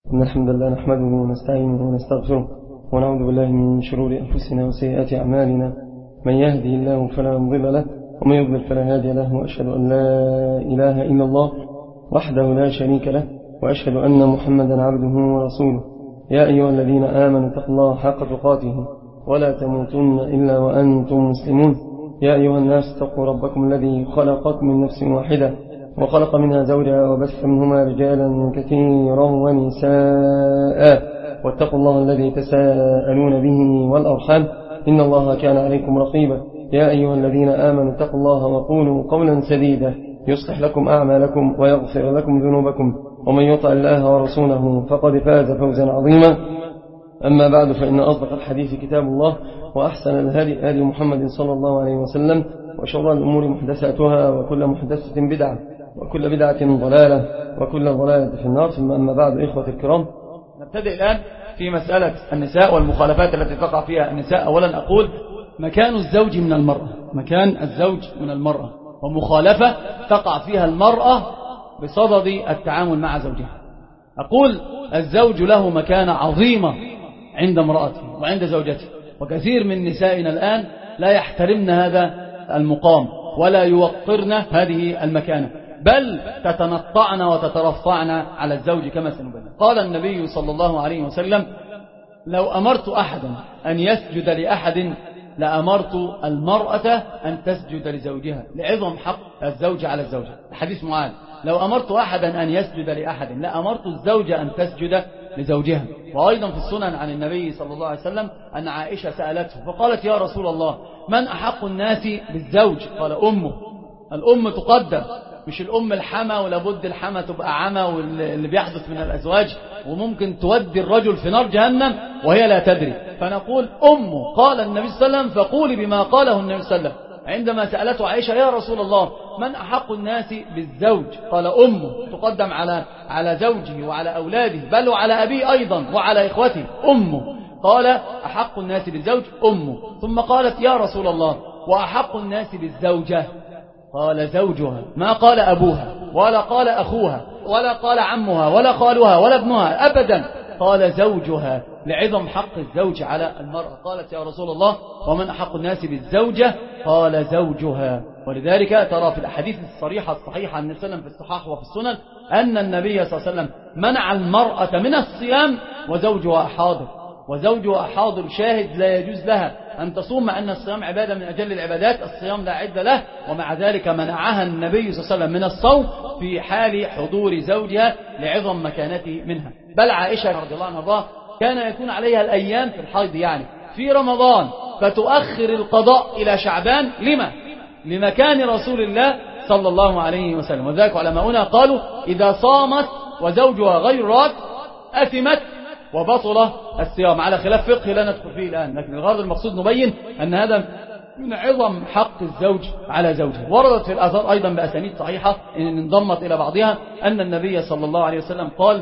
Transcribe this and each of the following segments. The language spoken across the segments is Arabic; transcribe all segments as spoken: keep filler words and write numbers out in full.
إن الحمد لله نحمده ونستعينه ونستغفره ونعوذ بالله من شرور أنفسنا وسيئات أعمالنا. من يهدي الله فلا مضل له ومن يضلل فلا هادي له، وأشهد أن لا إله إلا الله وحده لا شريك له، وأشهد أن محمدا عبده ورسوله. يا أيها الذين آمنوا اتقوا الله حق تقاته ولا تموتن إلا وأنتم مسلمون. يا أيها الناس اتقوا ربكم الذي خلقكم من نفس واحدة وخلق منها زوجها وبث منهما رجالا كثيرا ونساء، واتقوا الله الذي تساءلون به والأرحام إن الله كان عليكم رقيبا. يا أيها الذين آمنوا اتقوا الله وقولوا قولا سديدا يصلح لكم أعمالكم ويغفر لكم ذنوبكم، ومن يطع الله ورسوله فقد فاز فوزا عظيما. أما بعد، فإن أصدق الحديث كتاب الله، وأحسن الهدي هدي محمد صلى الله عليه وسلم، وشر الأمور محدثاتها، وكل محدثة بدعة، وكل بدعة ضلالة، وكل ضلالة في النار. ثم أما بعد، إخوة الكرام، نبتدئ الآن في مسألة النساء والمخالفات التي تقع فيها النساء. أولا أقول مكان الزوج من المرأة، مكان الزوج من المرأة، ومخالفة تقع فيها المرأة بصدد التعامل مع زوجها. أقول الزوج له مكانة عظيمة عند امرأته وعند زوجته، وكثير من نسائنا الآن لا يحترمن هذا المقام ولا يوقرن هذه المكانة، بل تتنطعن وتترفعن على الزوج كما سنبين. قال النبي صلى الله عليه وسلم: لو أمرت أحدا أن يسجد لأحد لأمرت المرأة أن تسجد لزوجها، لعظم حق الزوج على الزوجة. حديث معاذ: لو أمرت أحدا أن يسجد لأحد لأمرت الزوجة أن تسجد لزوجها. وأيضا في السنن عن النبي صلى الله عليه وسلم أن عائشة سألته فقالت: يا رسول الله، من أحق الناس بالزوج؟ قال: أمه. الأم تقدم، مش الأم الحمى، ولابد الحمى تبقى عمى، واللي بيحدث من الأزواج وممكن تودي الرجل في نار جهنم وهي لا تدري. فنقول أمه. قال النبي صلى الله عليه وسلم: فقولي بما قاله النبي صلى الله عليه وسلم عندما سألته عائشة: يا رسول الله، من أحق الناس بالزوج؟ قال: أمه. تقدم على على زوجه وعلى أولاده، بل وعلى أبيه أيضا وعلى إخوته. أمه. قال: أحق الناس بالزوج أمه. ثم قالت: يا رسول الله، وأحق الناس بالزوجة؟ قال: زوجها. ما قال أبوها ولا قال أخوها ولا قال عمها ولا خالها ولا ابنها أبدا، قال زوجها، لعظم حق الزوج على المرأة. قالت: يا رسول الله، ومن أحق الناس بالزوجة؟ قال: زوجها. ولذلك ترى في الأحاديث الصريحة الصحيحة عن النبي صلى الله عليه وسلم في الصحاح وفي السنن أن النبي صلى الله عليه وسلم منع المرأة من الصيام وزوجها حاضر. وزوجها حاضر شاهد، لا يجوز لها أن تصوم، مع أن الصيام عبادة من أجل العبادات، الصيام لا عد له، ومع ذلك منعها النبي صلى الله عليه وسلم من الصوم في حال حضور زوجها لعظم مكانته منها. بل عائشة رضي الله عنها كان يكون عليها الأيام في الحيض، يعني في رمضان، فتؤخر القضاء إلى شعبان. لما؟ لمكان رسول الله صلى الله عليه وسلم. وذلك علماؤنا قالوا: إذا صامت وزوجها غير راك أثمت وبطل الصيام، على خلاف فقه لا ندخل فيه الآن، لكن الغرض المقصود نبين أن هذا من عظم حق الزوج على زوجها. وردت في الآثار أيضا بأسانيد صحيحة إن انضمت إلى بعضها أن النبي صلى الله عليه وسلم قال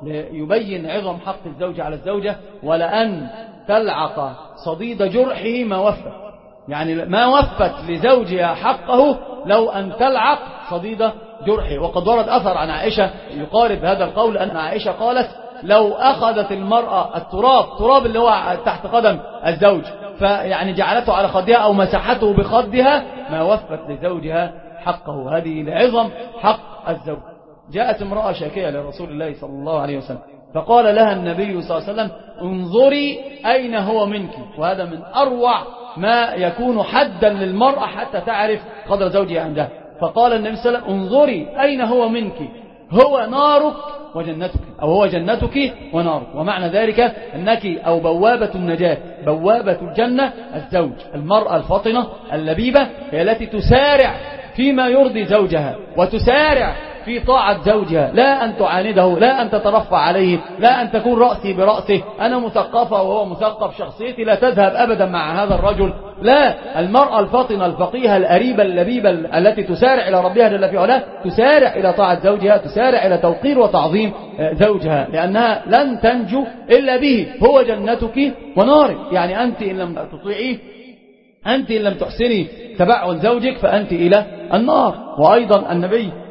يبين عظم حق الزوج على الزوجة: ولأن تلعق صديد جرحه ما وفت، يعني ما وفت لزوجها حقه لو أن تلعق صديد جرحه. وقد ورد أثر عن عائشة يقارب هذا القول، أن عائشة قالت: لو أخذت المرأة التراب، تراب اللي هو تحت قدم الزوج، فيعني جعلته على خدها أو مسحته بخدها، ما وفت لزوجها حقه. هذه لعظم حق الزوج. جاءت امرأة شاكية لرسول الله صلى الله عليه وسلم، فقال لها النبي صلى الله عليه وسلم: انظري أين هو منك. وهذا من أروع ما يكون حدا للمرأة حتى تعرف قدر زوجها عندها. فقال النبي صلى الله عليه وسلم: انظري أين هو منك، هو نارك وجنتك، أو هو جنتك ونارك. ومعنى ذلك أنك أو بوابة النجاة، بوابة الجنة الزوج. المرأة الفطنة اللبيبة هي التي تسارع فيما يرضي زوجها، وتسارع في طاعة زوجها، لا أن تعانده، لا أن تترفع عليه، لا أن تكون رأسي برأسه، أنا مثقفة وهو مثقف، شخصيتي لا تذهب أبدا مع هذا الرجل. لا، المرأة الفطنة الفقيهة الأريبة اللبيبة التي تسارع إلى ربها جل في علاه، تسارع إلى طاعة زوجها، تسارع إلى توقير وتعظيم زوجها، لأنها لن تنجو إلا به، هو جنتك ونارك. يعني أنت إن لم تطيعيه، أنت إن لم تحسني تبعل زوجك، فأنت إلى النار. وأيضا النبي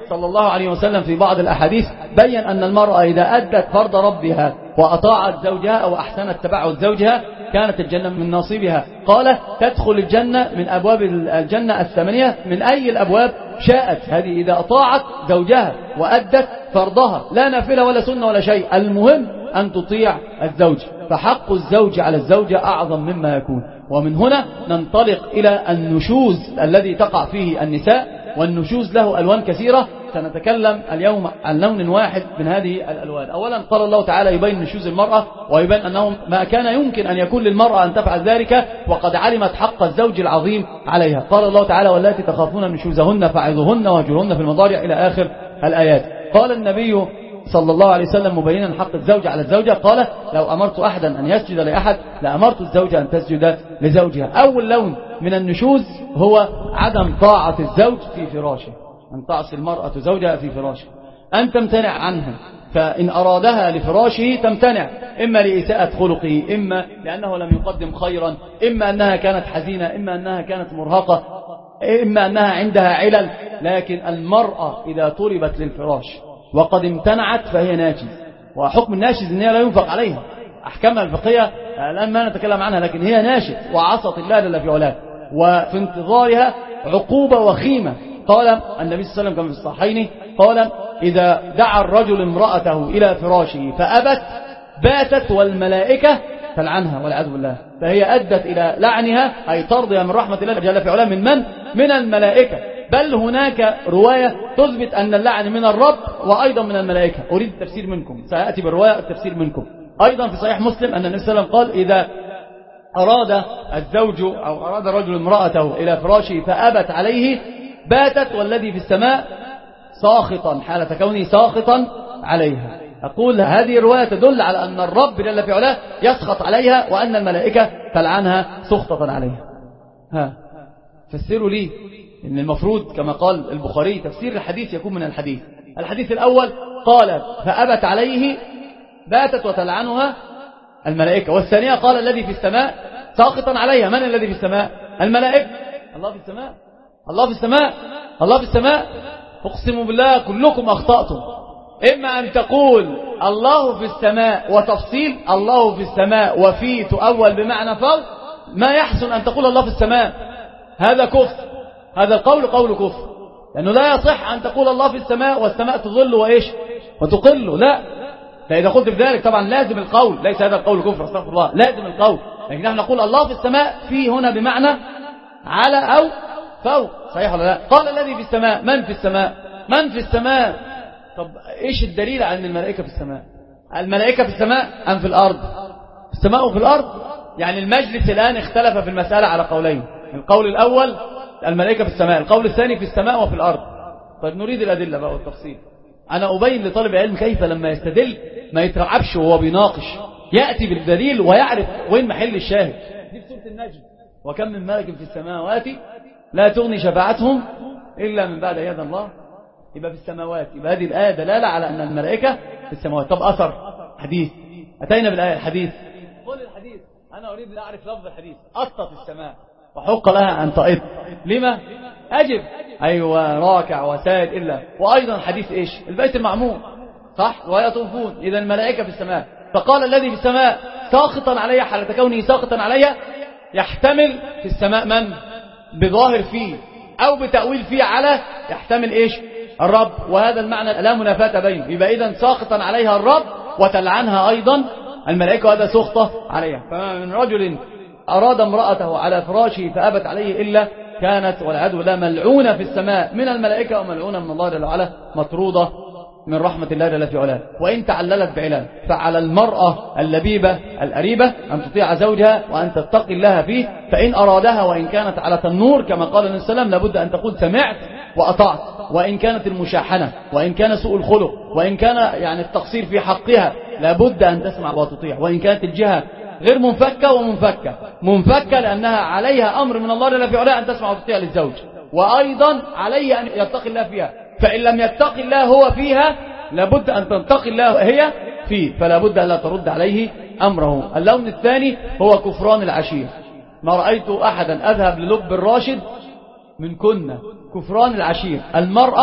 صلى الله عليه وسلم في بعض الأحاديث بيّن أن المرأة إذا أدت فرض ربها وأطاعت زوجها أو أحسنت تبعه زوجها كانت الجنة من نصيبها. قال تدخل الجنة من أبواب الجنة الثمانية من أي الأبواب شاءت. هذه إذا أطاعت زوجها وأدت فرضها، لا نافلة ولا سنة ولا شيء، المهم أن تطيع الزوج. فحق الزوج على الزوجة أعظم مما يكون. ومن هنا ننطلق إلى النشوز الذي تقع فيه النساء، والنشوز له ألوان كثيرة. سنتكلم اليوم عن لون واحد من هذه الألوان. أولا قال الله تعالى يبين نشوز المرأة ويبين أنه ما كان يمكن أن يكون للمرأة أن تفعل ذلك وقد علمت حق الزوج العظيم عليها. قال الله تعالى واللاتي تخافون نشوزهن فعظوهن واهجروهن في المضاجع إلى آخر الآيات. قال النبي صلى الله عليه وسلم مبينا حق الزوج على الزوجة قال لو أمرت أحدا أن يسجد لأحد لأمرت الزوجة أن تسجد لزوجها. أول لون من النشوز هو عدم طاعة الزوج في فراشه، أن تعصي المرأة زوجها في فراشه، أن تمتنع عنها، فإن أرادها لفراشه تمتنع، إما لإساءة خلقه، إما لأنه لم يقدم خيرا، إما أنها كانت حزينة، إما أنها كانت مرهقة، إما أنها عندها علل. لكن المرأة إذا طلبت للفراش وقد امتنعت فهي ناشز، وحكم الناشز إن هي لا ينفق عليها. أحكامها الفقهية الآن ما نتكلم عنها، لكن هي ناشز وعصت الله جل في علاه، وفي انتظارها عقوبة وخيمة. قال النبي صلى الله عليه وسلم كما في الصحيحين قال إذا دعا الرجل امرأته إلى فراشه فأبت باتت والملائكة تلعنها والعياذ بالله. فهي أدت إلى لعنها أي طردها من رحمة الله جل في علاه. من من؟ من الملائكة. بل هناك رواية تثبت أن اللعن من الرب وأيضا من الملائكة. أريد التفسير منكم، سيأتي بالرواية التفسير منكم. أيضا في صحيح مسلم أن النبي صلى الله عليه وسلم قال إذا أراد الزوج أو أراد الرجل امرأته إلى فراشه فأبت عليه باتت والذي في السماء ساخطا حالة كونه ساخطا عليها. أقول هذه الرواية تدل على أن الرب جل في علاه يسخط عليها وأن الملائكة تلعنها سخطة عليها. ها فسروا لي إن المفروض كما قال البخاري تفسير الحديث يكون من الحديث. الحديث الأول قال فأبت عليه باتت وتلعنها الملائكة، والثانية قال الذي في السماء ساخطا عليها. من الذي في السماء؟ الملائكة. الله في السماء، الله في السماء، الله في السماء. أقسم بالله كلكم أخطأتم. إما أن تقول الله في السماء وتفصيل الله في السماء وفي تؤول بمعنى فوق، ما يحسن أن تقول الله في السماء، هذا كفر، هذا القول قول كفر، لأنه لا يصح أن تقول الله في السماء والسماء تظل وإيش وتقل. لا، فإذا قلت بذلك طبعا لازم القول، ليس هذا القول كفر، استغفر الله، لازم القول. لكن نحن نقول الله في السماء في هنا بمعنى على أو فوق، صحيح ولا لا؟ قال الذي في السماء، من في السماء؟ من في السماء؟ طب إيش الدليل على أن الملائكة في السماء؟ الملائكة في السماء أم في الأرض؟ في السماء وفي الأرض. يعني المجلس الآن اختلف في المسألة على قولين. القول الأول الملائكة في السماء، القول الثاني في السماء وفي الأرض. طيب نريد الأدلة بقى والتفصيل. أنا أبين لطالب العلم كيف لما يستدل ما يترعبش وهو بيناقش، يأتي بالدليل ويعرف وين محل الشاهد. دي في سورة النجم، وكم من ملك في السماوات لا تغني شفاعتهم إلا من بعد يد الله. يبقى في السماوات، يبقى هذه الآية دلالة على أن الملائكة في السماوات. طب أثر حديث، أتينا بالآية الحديث، قل الحديث، أنا أريد أن أعرف لفظ الحديث. أطت السماء وحق لها أن تأط، لما؟ أجب، أيوة راكع وساجد إلا. وأيضا حديث إيش؟ البيت المعمور، صح؟ ويطوفون، إذا الملائكة في السماء. فقال الذي في السماء ساخطا عليها حالة كونه ساخطا عليها، يحتمل في السماء من؟ بظاهر فيه أو بتأويل فيه على يحتمل إيش؟ الرب. وهذا المعنى لا منافاة بينه. يبقى إذن ساخطا عليها الرب وتلعنها أيضا الملائكة، وهذا سخطة عليها. فما من رجل أراد امرأته على فراشه فأبت عليه إلا كانت والعياذ بالله ملعونة في السماء من الملائكة وملعونة من الله جل وعلا، مطرودة من رحمة الله جل في علاه. وإن تعللت بعلال فعلى المرأة اللبيبة الأريبة أن تطيع زوجها وأن تتقي الله فيه، فإن أرادها وإن كانت على تنور كما قال النبي صلى الله عليه وسلم لابد أن تقول سمعت وأطعت. وإن كانت المشاحنة وإن كان سوء الخلق وإن كان يعني التقصير في حقها لابد أن تسمع وتطيع. وإن كانت الجهة غير منفكة ومنفكة، منفكة لأنها عليها أمر من الله جل في علاه أن تسمع وتطيع للزوج، وأيضا عليه أن يتقي الله فيها. فإن لم يتقي الله هو فيها لابد أن تنتقي الله هي فيه، فلا بد أن لا ترد عليه أمره. اللون الثاني هو كفران العشير. ما رأيت أحدا أذهب للب الراشد من كنا كفران العشير. المرأة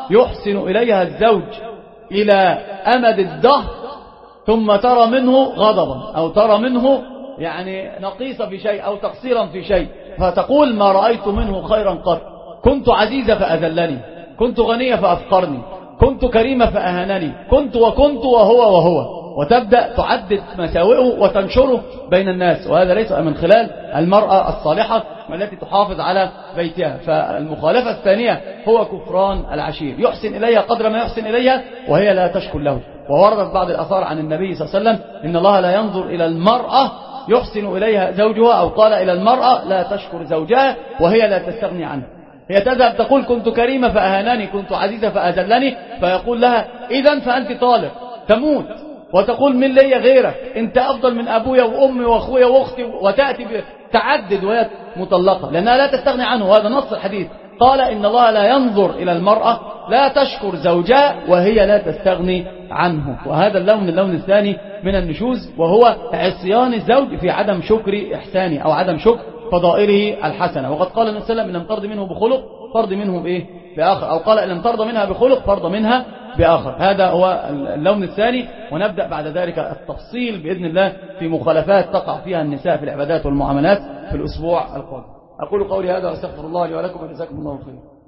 يحسن إليها الزوج إلى أمد الدهر ثم ترى منه غضبا أو ترى منه يعني نقيصة في شيء أو تقصيرا في شيء، فتقول ما رأيت منه خيرا قط، كنت عزيزة فأذلني، كنت غنية فأفقرني، كنت كريمة فأهانني، كنت وكنت وهو وهو، وتبدأ تعدد مساوئه وتنشره بين الناس. وهذا ليس من خلال المرأة الصالحة التي تحافظ على بيتها. فالمخالفة الثانية هو كفران العشير، يحسن إليها قدر ما يحسن إليها وهي لا تشكر له. ووردت بعض الآثار عن النبي صلى الله عليه وسلم إن الله لا ينظر إلى المرأة يحسن إليها زوجها، أو قال إلى المرأة لا تشكر زوجها وهي لا تستغني عنه. هي تذهب تقول كنت كريمة فأهانني، كنت عزيزة فأذلني، فيقول لها إذن فأنت طالق، تموت وتقول من لي غيرك، انت افضل من ابويا وامي واخويا واختي، وتأتي تعدد وهي مطلقة لانها لا تستغني عنه. وهذا نص الحديث، قال ان الله لا ينظر الى المرأة لا تشكر زوجها وهي لا تستغني عنه. وهذا اللون اللون الثاني من النشوز، وهو عصيان الزوج في عدم شكر احسانه او عدم شكر فضائله الحسنة. وقد قال النبي صلى الله عليه وسلم ان لم ترض منه بخلق فرض منه بايه باخر، او قال ان لم ترض منها بخلق فرض منها بآخر. هذا هو اللون الثاني. ونبدأ بعد ذلك التفصيل بإذن الله في مخالفات تقع فيها النساء في العبادات والمعاملات في الأسبوع القادم. أقول قولي هذا وأستغفر الله لي ولكم وجزاكم الله خيرا.